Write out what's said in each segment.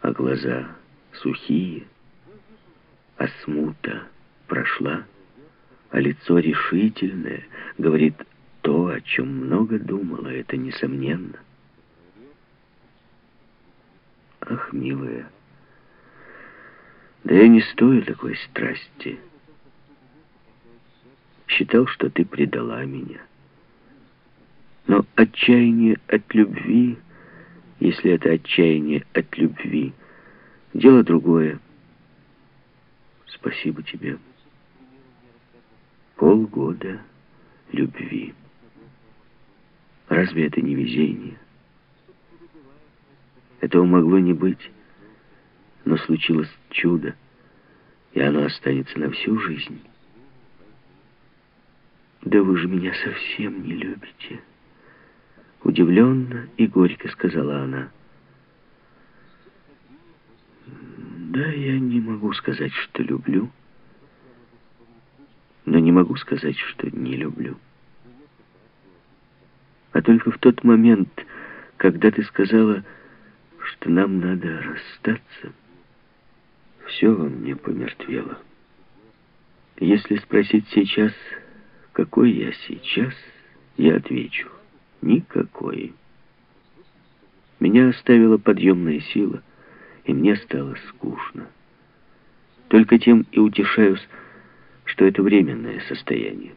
а глаза сухие, а смута прошла, а лицо решительное, говорит то, о чем много думала, это несомненно. Ах, милая, да я не стою такой страсти. Считал, что ты предала меня. Но отчаяние от любви, если это отчаяние от любви, дело другое. Спасибо тебе. Полгода любви. Разве это не везение? Этого могло не быть, но случилось чудо, и оно останется на всю жизнь. Да вы же меня совсем не любите. Удивленно и горько сказала она. Да, я не могу сказать, что люблю, но не могу сказать, что не люблю. А только в тот момент, когда ты сказала, что нам надо расстаться, все во мне помертвело. Если спросить сейчас, какой я сейчас, я отвечу: никакой. Меня оставила подъемная сила, и мне стало скучно. Только тем и утешаюсь, что это временное состояние.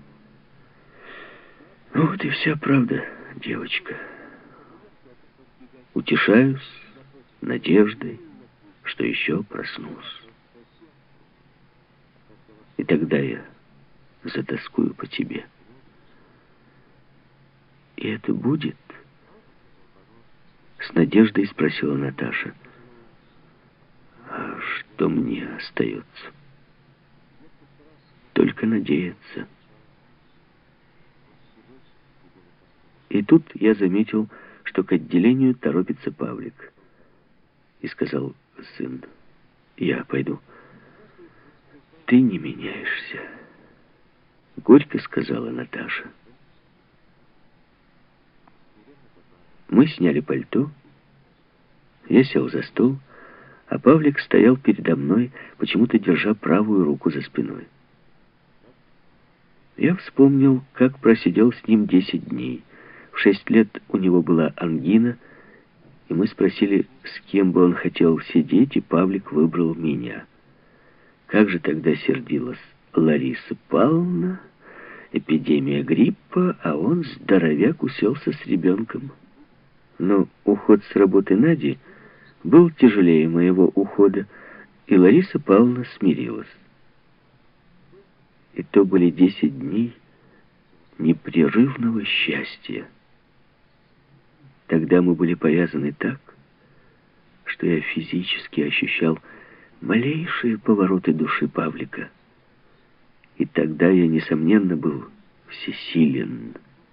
Ну вот и вся правда, девочка. Утешаюсь надеждой, что еще проснусь. И тогда я затоскую по тебе. И это будет? С надеждой спросила Наташа. А что мне остается? Только надеяться. И тут я заметил, что к отделению торопится Павлик. И сказал: сын, я пойду. Ты не меняешься, горько сказала Наташа. Мы сняли пальто, я сел за стол, а Павлик стоял передо мной, почему-то держа правую руку за спиной. Я вспомнил, как просидел с ним 10 дней. В 6 лет у него была ангина, и мы спросили, с кем бы он хотел сидеть, и Павлик выбрал меня. Как же тогда сердилась Лариса Павловна, эпидемия гриппа, а он, здоровяк, уселся с ребенком. Но уход с работы Нади был тяжелее моего ухода, и Лариса Павловна смирилась. И то были 10 дней непрерывного счастья. Тогда мы были повязаны так, что я физически ощущал малейшие повороты души Павлика. И тогда я, несомненно, был всесилен.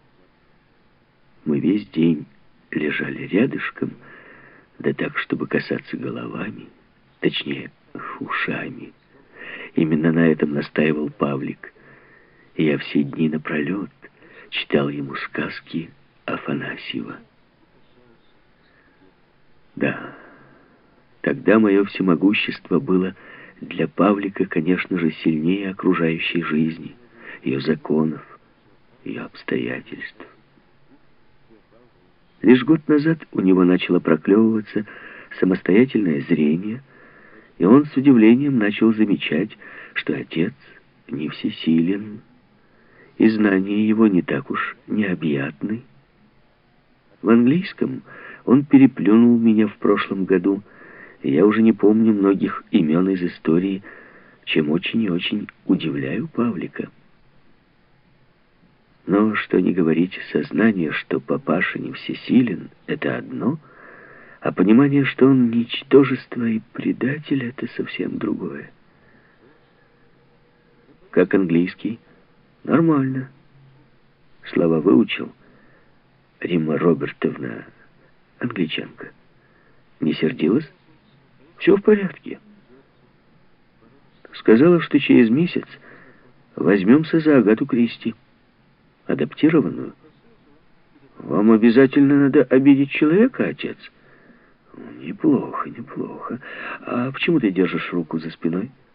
Мы весь день лежали рядышком, да так, чтобы касаться головами, точнее, ушами. Именно на этом настаивал Павлик. И я все дни напролет читал ему сказки Афанасьева. Да, тогда мое всемогущество было для Павлика, конечно же, сильнее окружающей жизни, ее законов, ее обстоятельств. Лишь год назад у него начало проклевываться самостоятельное зрение, и он с удивлением начал замечать, что отец не всесилен, и знания его не так уж необъятны. В английском он переплюнул меня в прошлом году, и я уже не помню многих имен из истории, чем очень и очень удивляю Павлика. Но, что ни говорить, сознание, что папаша не всесилен, это одно, а понимание, что он ничтожество и предатель, это совсем другое. Как английский? Нормально. Слова выучил. Римма Робертовна, англичанка, не сердилась? Все в порядке. Сказала, что через месяц возьмемся за Агату Кристи, адаптированную. Вам обязательно надо обидеть человека, отец? Не Неплохо, неплохо. А почему ты держишь руку за спиной?